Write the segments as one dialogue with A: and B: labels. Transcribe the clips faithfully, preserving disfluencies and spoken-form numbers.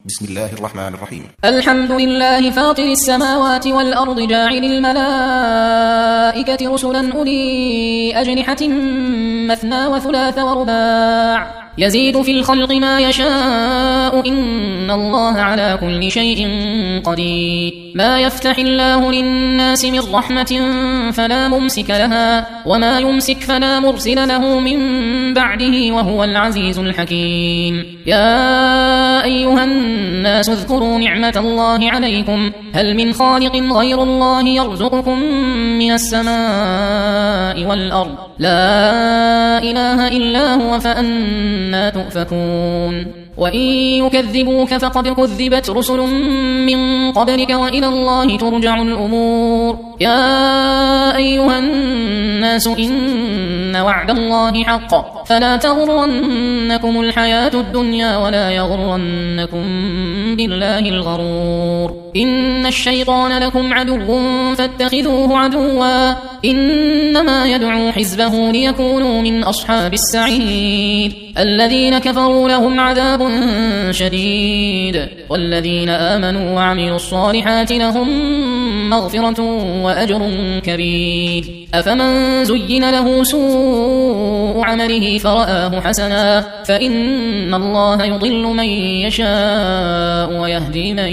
A: بسم الله الرحمن الرحيم.
B: الحمد لله فاطر السماوات والأرض جاعل الملائكة رسلا أولي أجنحة مثنى وثلاث ورباع يزيد في الخلق ما يشاء إن الله على كل شيء قدير. ما يفتح الله للناس من رحمة فلا ممسك لها وما يمسك فلا مرسل له من بعده وهو العزيز الحكيم. يا أيها الناس اذكروا نعمة الله عليكم هل من خالق غير الله يرزقكم من السماء والأرض لا إله إلا هو فأنى تؤفكون. وإن يكذبوك فقد كذبت رسل من قبلك وإلى الله ترجع الأمور. يا أيها الناس إن وعد الله حق فلا تغرنكم الحياة الدنيا ولا يغرنكم بالله الغرور. إن الشيطان لكم عدو فاتخذوه عدوا إنما يدعو حزبه ليكونوا من أصحاب السعير. الذين كفروا لهم عذاب شديد والذين آمنوا وعملوا الصالحات لهم مغفرة وأجر كبير. أفمن زين له سوء عمله فرآه حسنا فإن الله يضل من يشاء ويهدي من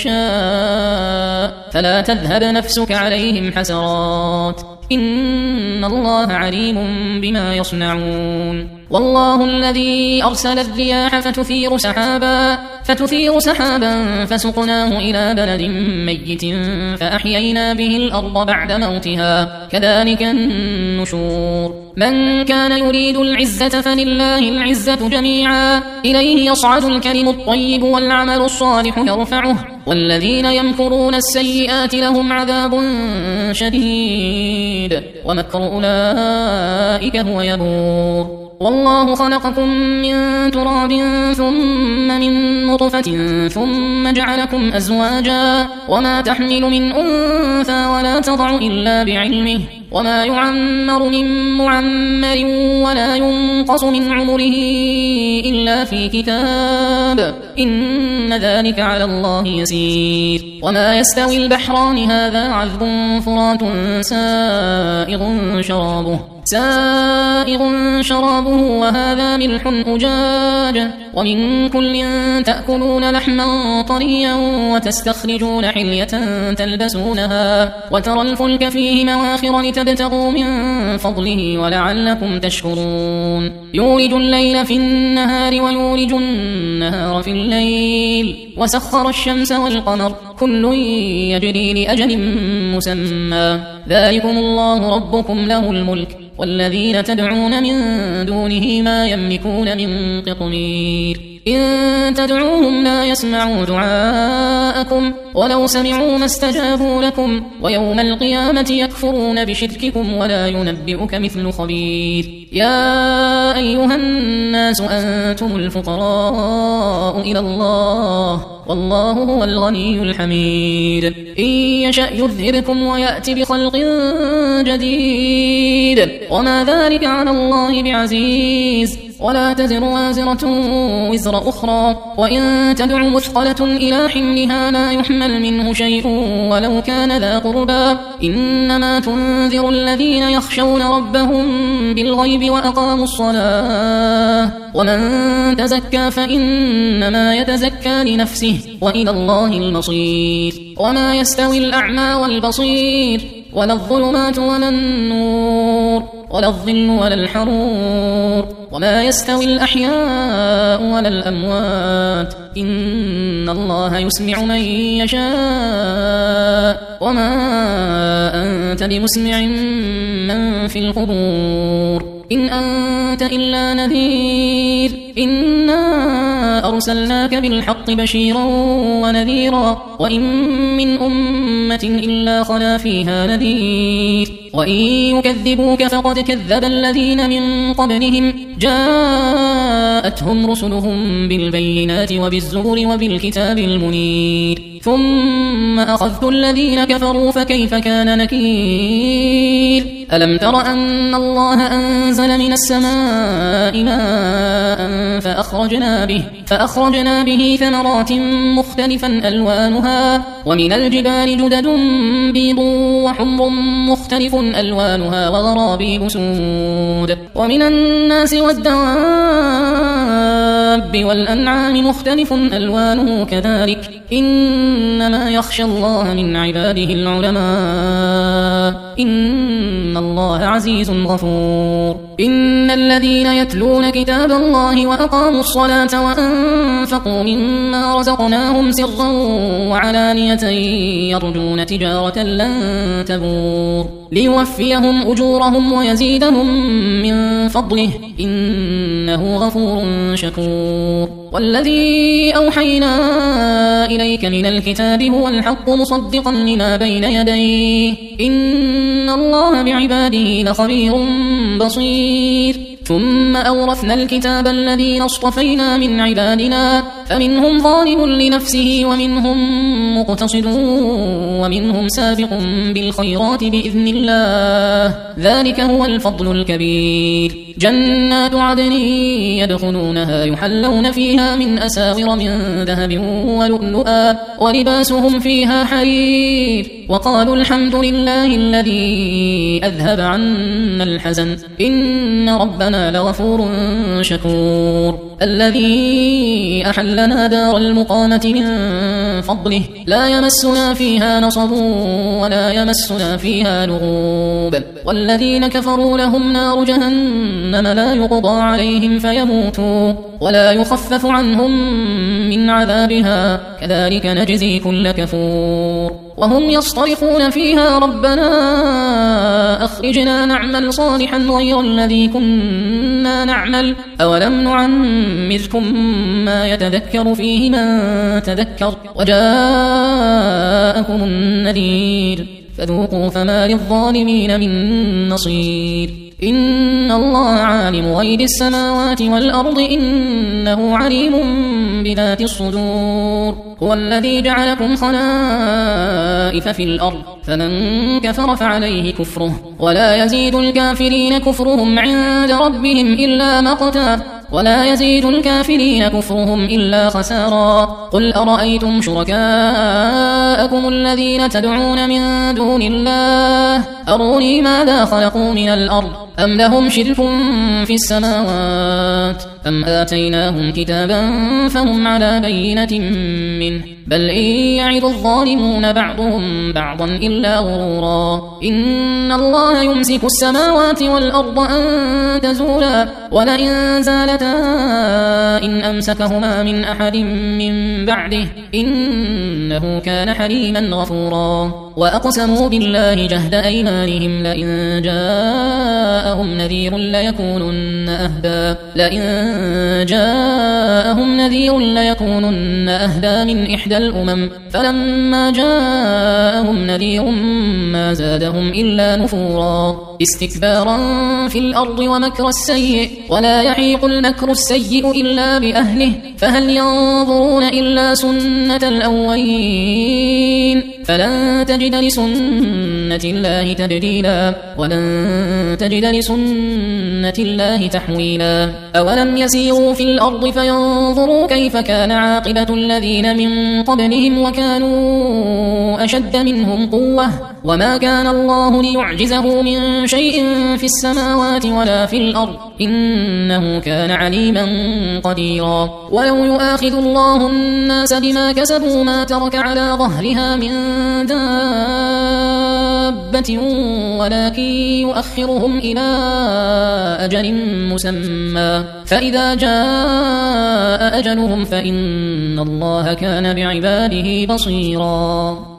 B: يشاء فلا تذهب نفسك عليهم حسرات إن الله عليم بما يصنعون. والله الذي أرسل الرياح فتثير سحابا فتثير سحابا فسقناه إلى بلد ميت فأحيينا به الأرض بعد موتها كذلك النشور. من كان يريد العزة فلله العزة جميعا إليه يصعد الكلم الطيب والعمل الصالح يرفعه والذين يمكرون السيئات لهم عذاب شديد ومكر أولئك هو يبور. والله خلقكم من تراب ثم من نطفة ثم جعلكم أزواجا وما تحمل من أنثى ولا تضع إلا بعلمه وما يعمر من معمر ولا ينقص من عمره إلا في كتاب إن ذلك على الله يسير. وما يستوي البحران هذا عذب فرات سائغ شرابه سائغ شرابه وهذا ملح أجاج ومن كل تأكلون لحما طريا وتستخرجون حلية تلبسونها وترى الفلك فيه مواخر لتبتغوا من فضله ولعلكم تشكرون. يولج الليل في النهار ويولج النهار في الليل وسخر الشمس والقمر كل يجري لأجل مسمى ذلكم الله ربكم له الملك والذين تدعون من دونه ما يملكون من قطمير. إن تدعوهم لا يسمعوا دعاءكم ولو سمعوا ما استجابوا لكم ويوم القيامة يكفرون بشرككم ولا ينبئك مثل خبير. يا أيها الناس أنتم الفقراء إلى الله والله هو الغني الحميد. إن يشأ يذهبكم ويأتي بخلق جديد وما ذلك على الله بعزيز. ولا تزر وازرة وزر أخرى وإن تدع مثقلة إلى حملها لا يحمل منه شيء ولو كان ذا قربى إنما تنذر الذين يخشون ربهم بالغيب وأقاموا الصلاة ومن تزكى فإنما يتزكى لنفسه وإلى الله المصير. وما يستوي الأعمى والبصير ولا الظلمات ولا النور ولا الظل ولا الحرور وما يستوي الأحياء ولا الأموات إن الله يسمع من يشاء وما أنت بمسمع من في القبور إن أنت إلا نذير إنا أرسلناك بالحق بشيرا ونذيرا وإن من أمة إلا خلا فيها نذير وإن يكذبوك فقد كذب الذين من قبلهم جاءتهم رسلهم بالبينات وبالزبر وبالكتاب المنير ثم أخذت الذين كفروا فكيف كان نكير. ألم تر أن الله أنزل من السماء ماء فأخرجنا به, فأخرجنا به ثمرات مختلفا ألوانها ومن الجبال جدد بيض وحمر مختلف ألوانها وغرابيب سود ومن الناس والدواب والأنعام مختلف ألوانه كذلك إنما يخشى الله من عباده العلماء إن الله عزيز غفور إن الذين يتلون كتاب الله وأقاموا الصلاة وأنفقوا مما رزقناهم سرا وعلانية يرجون تجارة لن تبور ليوفيهم أجورهم ويزيدهم من فضله إنه غفور شكور والذي أوحينا إليك من الكتاب هو الحق مصدقا لما بين يديه إن الله بعباده لخبير بصير ثم أورثنا الكتاب الذين اصطفينا من عبادنا فمنهم ظالم لنفسه ومنهم مقتصد ومنهم سابق بالخيرات بإذن الله ذلك هو الفضل الكبير جنات عدن يدخلونها يحلون فيها من أساور من ذهب ولؤلؤا ولباسهم فيها حرير وقالوا الحمد لله الذي أذهب عنا الحزن إن ربنا لغفور شكور الذي أحلنا دار المقامة من فضله لا يمسنا فيها نصب ولا يمسنا فيها لغوب والذين كفروا لهم نار جهنم لا يقضى عليهم فيموتوا ولا يخفف عنهم من عذابها كذلك نجزي كل كفور وهم يصطرخون فيها ربنا أخرجنا نعمل صالحا غير الذي كنا نعمل أولم نعمركم ما يتذكر فيه من تذكر وجاءكم النذير فذوقوا فما للظالمين من نصير إن الله عالم غيب السماوات والأرض إنه عليم بذات الصدور هو الذي جعلكم خلائف في الأرض فمن كفر فعليه كفره ولا يزيد الكافرين كفرهم عند ربهم إلا مقتا ولا يزيد الكافرين كفرهم إلا خسارا قل أرأيتم شركاءكم الذين تدعون من دون الله أروني ماذا خلقوا من الأرض أم لهم شرك في السماوات أم آتيناهم كتابا فهم على بينة منه بل إن يعد الظالمون بعضهم بعضا إلا غرورا إن الله يمسك السماوات والأرض أن تزولا ولئن زالتا إن أمسكهما من أحد من بعده إنه كان حليما غفورا وأقسموا بالله جهد أيمانهم لئن جاءهم نذير ليكونن أهدى لئن جاءهم نذير ليكونن أهدى من إحدى الأمم فلما جاءهم نذير ما زادهم إلا نفورا استكبارا في الأرض ومكر السيء ولا يحيق المكر السيء إلا بأهله فهل ينظرون إلا سنة الأولين فلن تجد لسنة الله تبديلا ولن تجد لسنة الله تحويلا أولم يسيروا في الأرض فينظروا كيف كان عاقبة الذين من قبلهم وكانوا أشد منهم قوة وما كان الله ليعجزه من شيء في السماوات ولا في الأرض إنه كان عليما قديرا ولو يؤاخذ الله الناس بما كسبوا ما ترك على ظهرها من دابة ولكن يؤخرهم إلى أجل مسمى فإذا جاء أجلهم فإن الله كان بعباده بصيرا.